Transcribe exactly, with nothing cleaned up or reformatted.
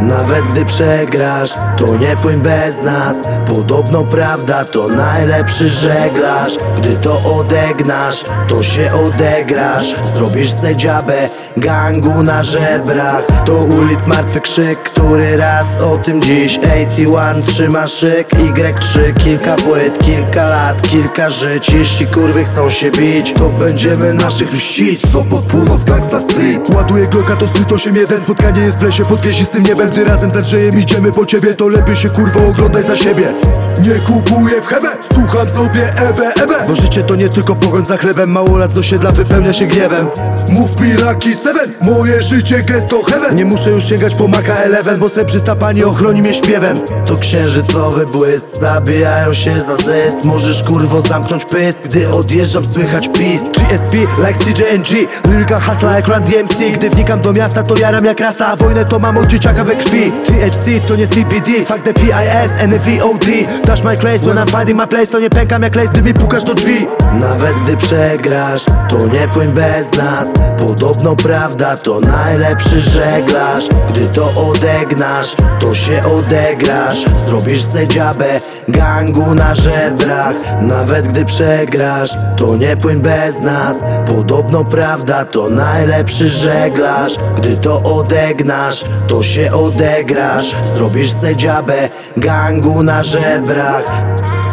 Nawet gdy przegrasz, to nie płyń bez nas. Podobno prawda to najlepszy żeglarz. Gdy to odegnasz, to się odegrasz. Zrobisz se dziabę, gangu na żebrach. To ulic martwy krzyk, który raz o tym dziś. osiemdziesiąt jeden trzyma szyk, Y trzy, kilka płyt, kilka lat, kilka żyć. Jeśli kurwy chcą się bić, to będziemy naszych mścić. Sopot, północ, Gangsta Street. Ładuję Glocka, to Street osiem jeden. Spotkanie jest w lesie pod kwiecistym niebem. Gdy razem z Andrzejem idziemy po ciebie, to lepiej się kurwo oglądaj za siebie. Nie kupuję w hebę, słucham sobie ebe, ebe. Bo życie to nie tylko pogoń za chlebem. Mało lat z osiedla wypełnia się gniewem. Mów mi Lucky Seven, moje życie ghetto heaven. Nie muszę już sięgać po Maka Eleven, bo srebrzysta pani ochroni mnie śpiewem. To księżycowy błysk, zabijają się za zysk. Możesz kurwo zamknąć pysk, gdy odjeżdżam słychać pisk. G S P like C J N G, lyrical hustla jak Run D M C. Gdy wnikam do miasta, to jaram jak rasta, a wojnę to mam od dzieciaka we krwi. T H C to nie C B D, fuck the P I S, N F V O D. Touch my craze when I'm finding my place. To nie pękam jak lace, gdy mi pukasz do drzwi. Nawet gdy przegrasz, to nie płyń bez nas. Podobno prawda to najlepszy żeglarz. Gdy to odegnasz, to się odegrasz. Zrobisz se dziabę, gangu na żebrach. Nawet gdy przegrasz, to nie płyń bez nas. Podobno prawda to najlepszy żeglarz. Gdy to odegnasz, to się odegrasz. Zrobisz se dziabę, gangu na żebrach.